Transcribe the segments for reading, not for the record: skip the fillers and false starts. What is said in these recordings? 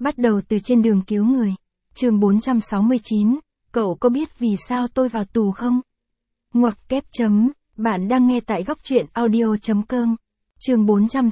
Bắt đầu từ trên đường cứu người. Chương 469, cậu có biết vì sao tôi vào tù không? Ngoặc kép chấm, bạn đang nghe tại góc truyện audio.com. Chương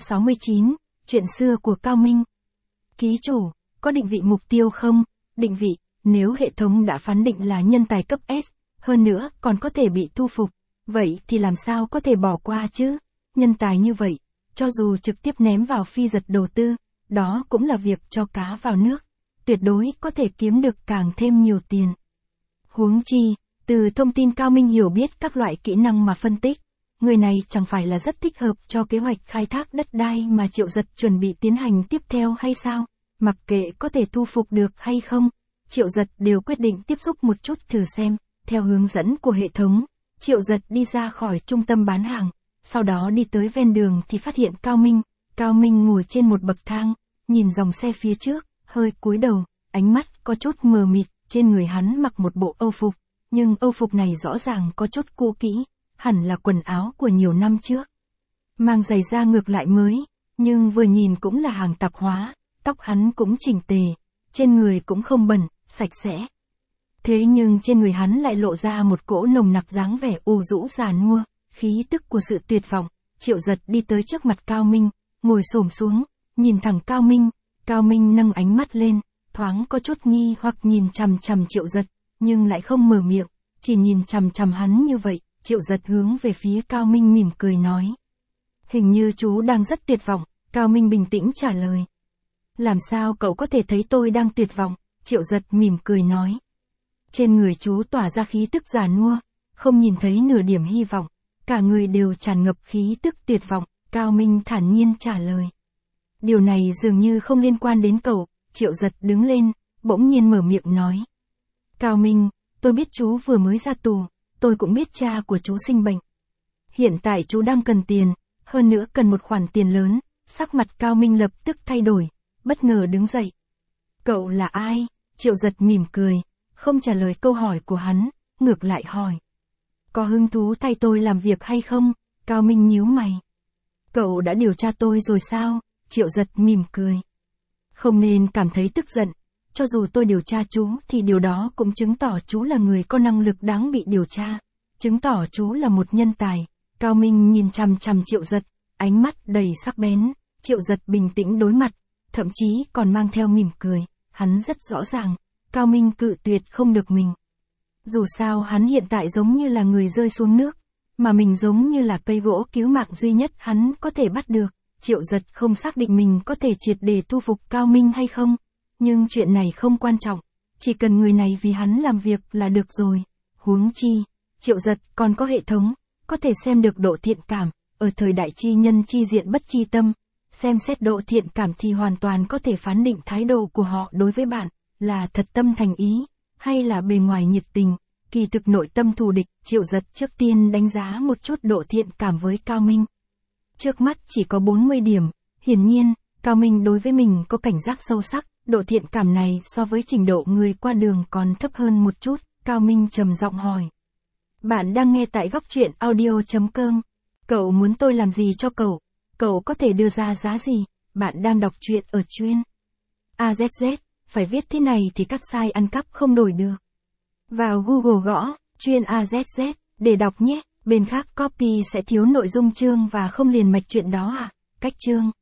469, chuyện xưa của Cao Minh. Ký chủ, có định vị mục tiêu không? Định vị, nếu hệ thống đã phán định là nhân tài cấp S, hơn nữa còn có thể bị thu phục, vậy thì làm sao có thể bỏ qua chứ? Nhân tài như vậy, cho dù trực tiếp ném vào phi giật đầu tư, đó cũng là việc cho cá vào nước, tuyệt đối có thể kiếm được càng thêm nhiều tiền. Huống chi, từ thông tin Cao Minh hiểu biết các loại kỹ năng mà phân tích, người này chẳng phải là rất thích hợp cho kế hoạch khai thác đất đai mà Triệu Giật chuẩn bị tiến hành tiếp theo hay sao? Mặc kệ có thể thu phục được hay không, Triệu Giật đều quyết định tiếp xúc một chút thử xem. Theo hướng dẫn của hệ thống, Triệu Giật đi ra khỏi trung tâm bán hàng, sau đó đi tới ven đường thì phát hiện Cao Minh. Cao Minh ngồi trên một bậc thang, nhìn dòng xe phía trước, hơi cúi đầu, ánh mắt có chút mờ mịt, trên người hắn mặc một bộ âu phục, nhưng âu phục này rõ ràng có chút cũ kỹ, hẳn là quần áo của nhiều năm trước. Mang giày da ngược lại mới, nhưng vừa nhìn cũng là hàng tạp hóa, tóc hắn cũng chỉnh tề, trên người cũng không bẩn, sạch sẽ. Thế nhưng trên người hắn lại lộ ra một cỗ nồng nặc dáng vẻ u rũ già nua, khí tức của sự tuyệt vọng. Triệu Giật đi tới trước mặt Cao Minh, ngồi xổm xuống, nhìn thẳng Cao Minh. Cao Minh nâng ánh mắt lên, thoáng có chút nghi hoặc nhìn chằm chằm Triệu Giật, nhưng lại không mở miệng, chỉ nhìn chằm chằm hắn như vậy. Triệu Giật hướng về phía Cao Minh mỉm cười nói. Hình như chú đang rất tuyệt vọng. Cao Minh bình tĩnh trả lời. Làm sao cậu có thể thấy tôi đang tuyệt vọng? Triệu Giật mỉm cười nói. Trên người chú tỏa ra khí tức già nua, không nhìn thấy nửa điểm hy vọng, cả người đều tràn ngập khí tức tuyệt vọng. Cao Minh thản nhiên trả lời. Điều này dường như không liên quan đến cậu. Triệu Giật đứng lên, bỗng nhiên mở miệng nói. Cao Minh, tôi biết chú vừa mới ra tù, tôi cũng biết cha của chú sinh bệnh. Hiện tại chú đang cần tiền, hơn nữa cần một khoản tiền lớn. Sắc mặt Cao Minh lập tức thay đổi, bất ngờ đứng dậy. Cậu là ai? Triệu Giật mỉm cười, không trả lời câu hỏi của hắn, ngược lại hỏi. Có hứng thú thay tôi làm việc hay không? Cao Minh nhíu mày. Cậu đã điều tra tôi rồi sao? Triệu Giật mỉm cười. Không nên cảm thấy tức giận, cho dù tôi điều tra chú thì điều đó cũng chứng tỏ chú là người có năng lực đáng bị điều tra, chứng tỏ chú là một nhân tài. Cao Minh nhìn chằm chằm Triệu Giật, ánh mắt đầy sắc bén. Triệu Giật bình tĩnh đối mặt, thậm chí còn mang theo mỉm cười. Hắn rất rõ ràng, Cao Minh cự tuyệt không được mình. Dù sao hắn hiện tại giống như là người rơi xuống nước, mà mình giống như là cây gỗ cứu mạng duy nhất hắn có thể bắt được. Triệu Giật không xác định mình có thể triệt để thu phục Cao Minh hay không, nhưng chuyện này không quan trọng, chỉ cần người này vì hắn làm việc là được rồi. Huống chi, Triệu Giật còn có hệ thống, có thể xem được độ thiện cảm. Ở thời đại chi nhân chi diện bất chi tâm, xem xét độ thiện cảm thì hoàn toàn có thể phán định thái độ của họ đối với bạn, là thật tâm thành ý, hay là bề ngoài nhiệt tình, kỳ thực nội tâm thù địch. Triệu Giật trước tiên đánh giá một chút độ thiện cảm với Cao Minh. Trước mắt chỉ có 40 điểm, hiển nhiên, Cao Minh đối với mình có cảnh giác sâu sắc, độ thiện cảm này so với trình độ người qua đường còn thấp hơn một chút. Cao Minh trầm giọng hỏi. Bạn đang nghe tại góc truyện audio.com. Cậu muốn tôi làm gì cho cậu? Cậu có thể đưa ra giá gì? Bạn đang đọc truyện ở chuyên AZZ, phải viết thế này thì các site ăn cắp không đổi được. Vào Google gõ, chuyên AZZ, để đọc nhé. Bên khác copy sẽ thiếu nội dung chương và không liền mạch chuyện đó à? Cách chương